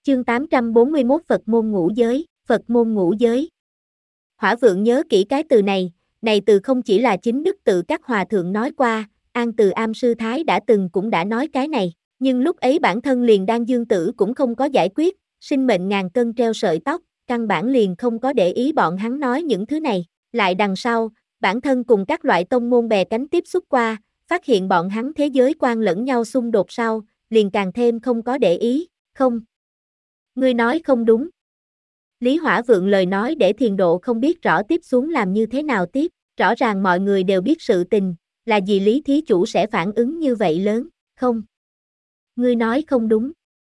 Chương 841 Phật môn ngũ giới, Phật môn ngũ giới. Hỏa Vượng nhớ kỹ cái từ này từ không chỉ là chính đức tự các hòa thượng nói qua, An Từ Am Sư Thái cũng đã nói cái này, nhưng lúc ấy bản thân liền đang dương tử cũng không có giải quyết, sinh mệnh ngàn cân treo sợi tóc, căn bản liền không có để ý bọn hắn nói những thứ này, lại đằng sau, bản thân cùng các loại tông môn bè cánh tiếp xúc qua, phát hiện bọn hắn thế giới quan lẫn nhau xung đột sau, liền càng thêm không có để ý, không. Ngươi nói không đúng. Lý Hỏa Vượng lời nói để Thiền Độ không biết rõ tiếp xuống làm như thế nào tiếp, rõ ràng mọi người đều biết sự tình, là gì Lý Thí Chủ sẽ phản ứng như vậy lớn, không. Ngươi nói không đúng.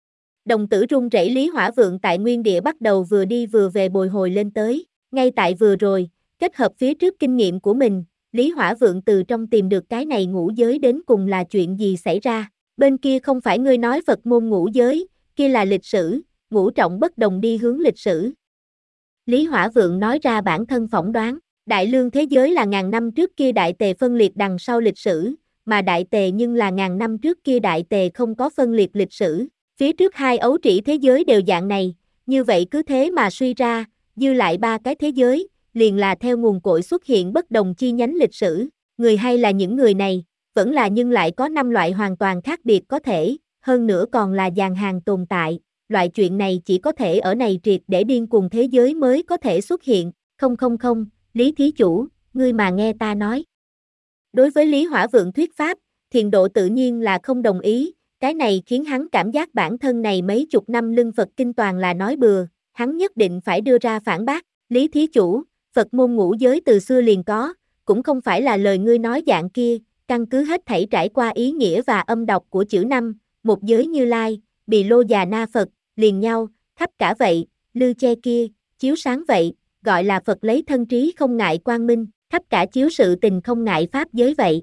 Đồng tử run rẩy Lý Hỏa Vượng tại nguyên địa bắt đầu vừa đi vừa về bồi hồi lên tới, ngay tại vừa rồi, kết hợp phía trước kinh nghiệm của mình, Lý Hỏa Vượng từ trong tìm được cái này ngũ giới đến cùng là chuyện gì xảy ra, bên kia không phải ngươi nói Phật môn ngũ giới, kia là lịch sử, ngũ trọng bất đồng đi hướng lịch sử. Lý Hỏa Vượng nói ra bản thân phỏng đoán, Đại Lương thế giới là ngàn năm trước kia Đại Tề phân liệt đằng sau lịch sử, mà Đại Tề nhưng là ngàn năm trước kia Đại Tề không có phân liệt lịch sử, phía trước hai ấu trĩ thế giới đều dạng này, như vậy cứ thế mà suy ra, dư lại ba cái thế giới, liền là theo nguồn cội xuất hiện bất đồng chi nhánh lịch sử, người hay là những người này, vẫn là nhưng lại có 5 loại hoàn toàn khác biệt có thể, hơn nữa còn là dàn hàng tồn tại. Loại chuyện này chỉ có thể ở này triệt để điên cuồng thế giới mới có thể xuất hiện, không, Lý Thí Chủ, ngươi mà nghe ta nói. Đối với Lý Hỏa Vượng thuyết pháp, Thiền Độ tự nhiên là không đồng ý, cái này khiến hắn cảm giác bản thân này mấy chục năm lưng Phật kinh toàn là nói bừa, hắn nhất định phải đưa ra phản bác, Lý Thí Chủ, Phật môn ngũ giới từ xưa liền có, cũng không phải là lời ngươi nói dạng kia, căn cứ hết thảy trải qua ý nghĩa và âm đọc của chữ năm, một giới Như Lai, Bì Lô Già Na Phật, liền nhau, khắp cả vậy, lư che kia, chiếu sáng vậy, gọi là Phật lấy thân trí không ngại quang minh, khắp cả chiếu sự tình không ngại pháp giới vậy.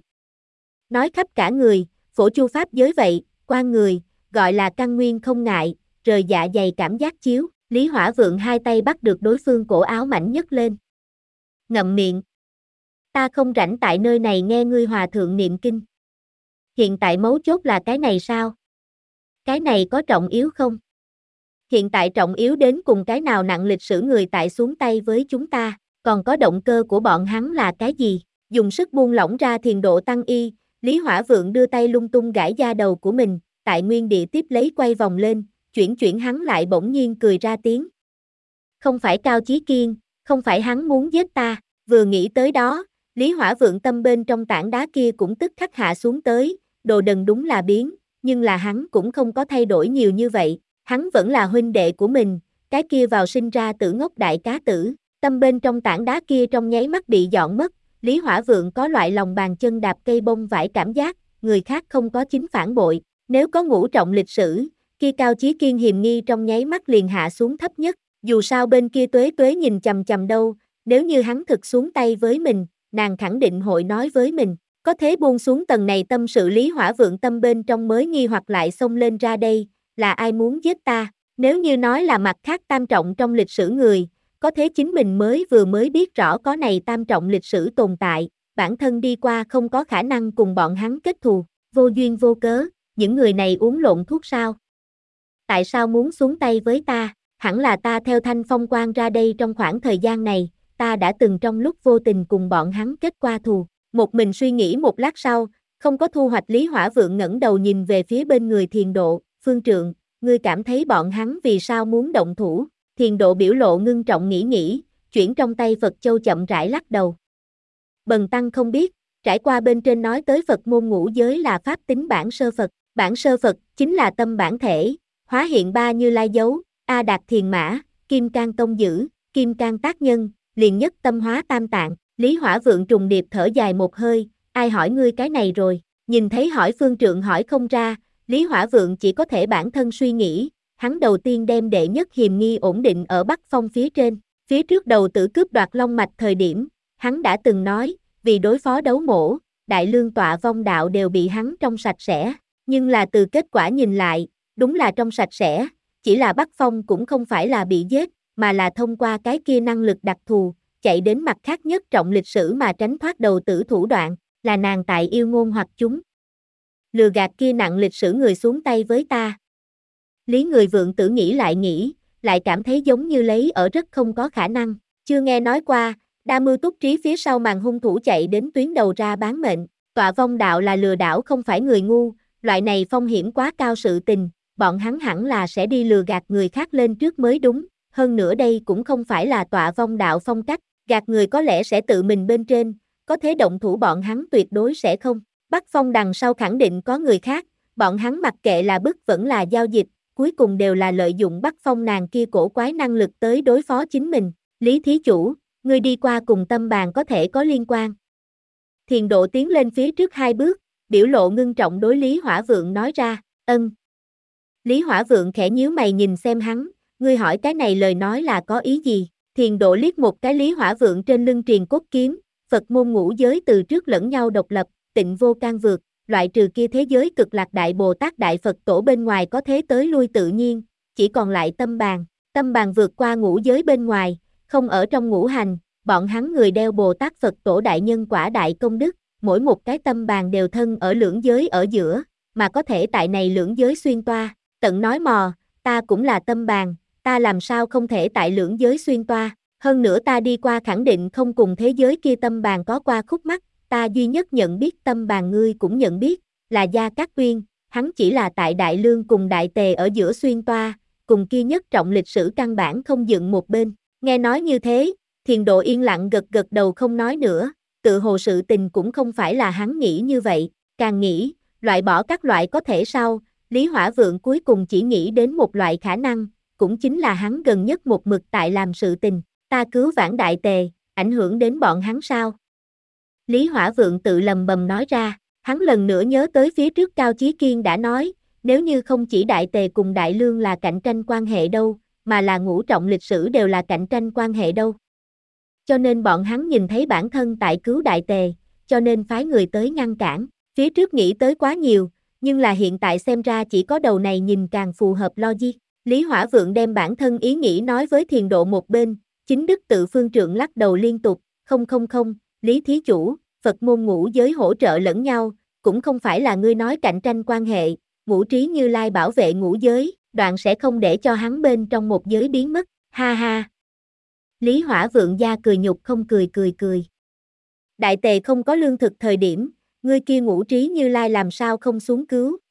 Nói khắp cả người, phổ chu pháp giới vậy, quan người, gọi là căn nguyên không ngại, rời dạ dày cảm giác chiếu, Lý Hỏa Vượng hai tay bắt được đối phương cổ áo mảnh nhấc lên. Ngậm miệng. Ta không rảnh tại nơi này nghe ngươi hòa thượng niệm kinh. Hiện tại mấu chốt là cái này sao? Cái này có trọng yếu không? Hiện tại trọng yếu đến cùng cái nào nặng lịch sử người tại xuống tay với chúng ta, còn có động cơ của bọn hắn là cái gì? Dùng sức buông lỏng ra Thiền Độ tăng y, Lý Hỏa Vượng đưa tay lung tung gãi da đầu của mình, tại nguyên địa tiếp lấy quay vòng lên, chuyển hắn lại bỗng nhiên cười ra tiếng. Không phải Cao Chí Kiên, không phải hắn muốn giết ta, vừa nghĩ tới đó, Lý Hỏa Vượng tâm bên trong tảng đá kia cũng tức khắc hạ xuống tới, đồ đần đúng là biến, nhưng là hắn cũng không có thay đổi nhiều như vậy. Hắn vẫn là huynh đệ của mình, cái kia vào sinh ra tử ngốc đại cá tử, tâm bên trong tảng đá kia trong nháy mắt bị dọn mất, Lý Hỏa Vượng có loại lòng bàn chân đạp cây bông vải cảm giác, người khác không có chính phản bội, nếu có ngũ trọng lịch sử, kia Cao Chí Kiên hiềm nghi trong nháy mắt liền hạ xuống thấp nhất, dù sao bên kia Tuế Tuế nhìn chằm đâu, nếu như hắn thực xuống tay với mình, nàng khẳng định hội nói với mình, có thế buông xuống tầng này tâm sự Lý Hỏa Vượng tâm bên trong mới nghi hoặc lại xông lên ra đây. Là ai muốn giết ta, nếu như nói là mặt khác tam trọng trong lịch sử người, có thế chính mình vừa mới biết rõ có này tam trọng lịch sử tồn tại, bản thân đi qua không có khả năng cùng bọn hắn kết thù, vô duyên vô cớ, những người này uống lộn thuốc sao? Tại sao muốn xuống tay với ta, hẳn là ta theo Thanh Phong Quan ra đây trong khoảng thời gian này, ta đã từng trong lúc vô tình cùng bọn hắn kết qua thù, một mình suy nghĩ một lát sau, không có thu hoạch Lý Hỏa Vượng ngẩng đầu nhìn về phía bên người Thiền Độ. Phương trượng, ngươi cảm thấy bọn hắn vì sao muốn động thủ, Thiền Độ biểu lộ ngưng trọng nghĩ, chuyển trong tay Phật Châu chậm rãi lắc đầu. Bần tăng không biết, trải qua bên trên nói tới Phật môn ngũ giới là pháp tính bản sơ Phật chính là tâm bản thể, hóa hiện ba Như Lai dấu, A Đạt Thiền Mã, Kim Cang Tông Dữ, Kim Cang Tác Nhân, liền nhất tâm hóa tam tạng, Lý Hỏa Vượng trùng điệp thở dài một hơi, ai hỏi ngươi cái này rồi, nhìn thấy hỏi phương trượng hỏi không ra, Lý Hỏa Vượng chỉ có thể bản thân suy nghĩ, hắn đầu tiên đem đệ nhất hiềm nghi ổn định ở Bắc Phong phía trên, phía trước đầu tử cướp đoạt Long Mạch thời điểm, hắn đã từng nói, vì đối phó đấu mổ, Đại Lương tọa vong đạo đều bị hắn trong sạch sẽ, nhưng là từ kết quả nhìn lại, đúng là trong sạch sẽ, chỉ là Bắc Phong cũng không phải là bị giết, mà là thông qua cái kia năng lực đặc thù, chạy đến mặt khác nhất trọng lịch sử mà tránh thoát đầu tử thủ đoạn, là nàng tại yêu ngôn hoặc chúng. Lừa gạt kia nặng lịch sử người xuống tay với ta. Lý Người Vượng Tử nghĩ, lại cảm thấy giống như lấy ở rất không có khả năng, chưa nghe nói qua, đa mưu túc trí phía sau màn hung thủ chạy đến tuyến đầu ra bán mệnh, tọa vong đạo là lừa đảo không phải người ngu, loại này phong hiểm quá cao sự tình, bọn hắn hẳn là sẽ đi lừa gạt người khác lên trước mới đúng, hơn nữa đây cũng không phải là tọa vong đạo phong cách, gạt người có lẽ sẽ tự mình bên trên, có thế động thủ bọn hắn tuyệt đối sẽ không, Bắc Phong đằng sau khẳng định có người khác, bọn hắn mặc kệ là bức vẫn là giao dịch, cuối cùng đều là lợi dụng Bắc Phong nàng kia cổ quái năng lực tới đối phó chính mình, Lý thí chủ, ngươi đi qua cùng tâm bàn có thể có liên quan. Thiền Độ tiến lên phía trước 2 bước, biểu lộ ngưng trọng đối Lý Hỏa Vượng nói ra, ân. Lý Hỏa Vượng khẽ nhíu mày nhìn xem hắn, ngươi hỏi cái này lời nói là có ý gì? Thiền Độ liếc một cái Lý Hỏa Vượng trên lưng truyền cốt kiếm, Phật môn ngũ giới từ trước lẫn nhau độc lập, tịnh vô can vượt, loại trừ kia thế giới cực lạc đại Bồ Tát đại Phật tổ bên ngoài có thế tới lui tự nhiên, chỉ còn lại tâm bàn vượt qua ngũ giới bên ngoài, không ở trong ngũ hành, bọn hắn người đeo Bồ Tát Phật tổ đại nhân quả đại công đức, mỗi một cái tâm bàn đều thân ở lưỡng giới ở giữa, mà có thể tại này lưỡng giới xuyên toa, tận nói mò, ta cũng là tâm bàn, ta làm sao không thể tại lưỡng giới xuyên toa, hơn nữa ta đi qua khẳng định không cùng thế giới kia tâm bàn có qua khúc mắc, ta duy nhất nhận biết tâm bàn ngươi cũng nhận biết, là Gia Cát Uyên, hắn chỉ là tại Đại Lương cùng Đại Tề ở giữa xuyên toa, cùng kia nhất trọng lịch sử căn bản không dựng một bên, nghe nói như thế, Thiền Độ yên lặng gật gật đầu không nói nữa, tự hồ sự tình cũng không phải là hắn nghĩ như vậy, càng nghĩ, loại bỏ các loại có thể sau, Lý Hỏa Vượng cuối cùng chỉ nghĩ đến một loại khả năng, cũng chính là hắn gần nhất một mực tại làm sự tình, ta cứu vãn Đại Tề, ảnh hưởng đến bọn hắn sao? Lý Hỏa Vượng tự lầm bầm nói ra, hắn lần nữa nhớ tới phía trước Cao Chí Kiên đã nói, nếu như không chỉ Đại Tề cùng Đại Lương là cạnh tranh quan hệ đâu, mà là ngũ trọng lịch sử đều là cạnh tranh quan hệ đâu. Cho nên bọn hắn nhìn thấy bản thân tại cứu Đại Tề, cho nên phái người tới ngăn cản, phía trước nghĩ tới quá nhiều, nhưng là hiện tại xem ra chỉ có đầu này nhìn càng phù hợp logic. Lý Hỏa Vượng đem bản thân ý nghĩ nói với Thiền Độ một bên, chính Đức Tự Phương Trượng lắc đầu liên tục, không, Lý thí chủ, Phật môn ngũ giới hỗ trợ lẫn nhau, cũng không phải là ngươi nói cạnh tranh quan hệ, Ngũ Trí Như Lai bảo vệ ngũ giới, đoạn sẽ không để cho hắn bên trong một giới biến mất, ha ha. Lý Hỏa Vượng gia cười nhục không cười. Đại Tề không có lương thực thời điểm, ngươi kia Ngũ Trí Như Lai làm sao không xuống cứu,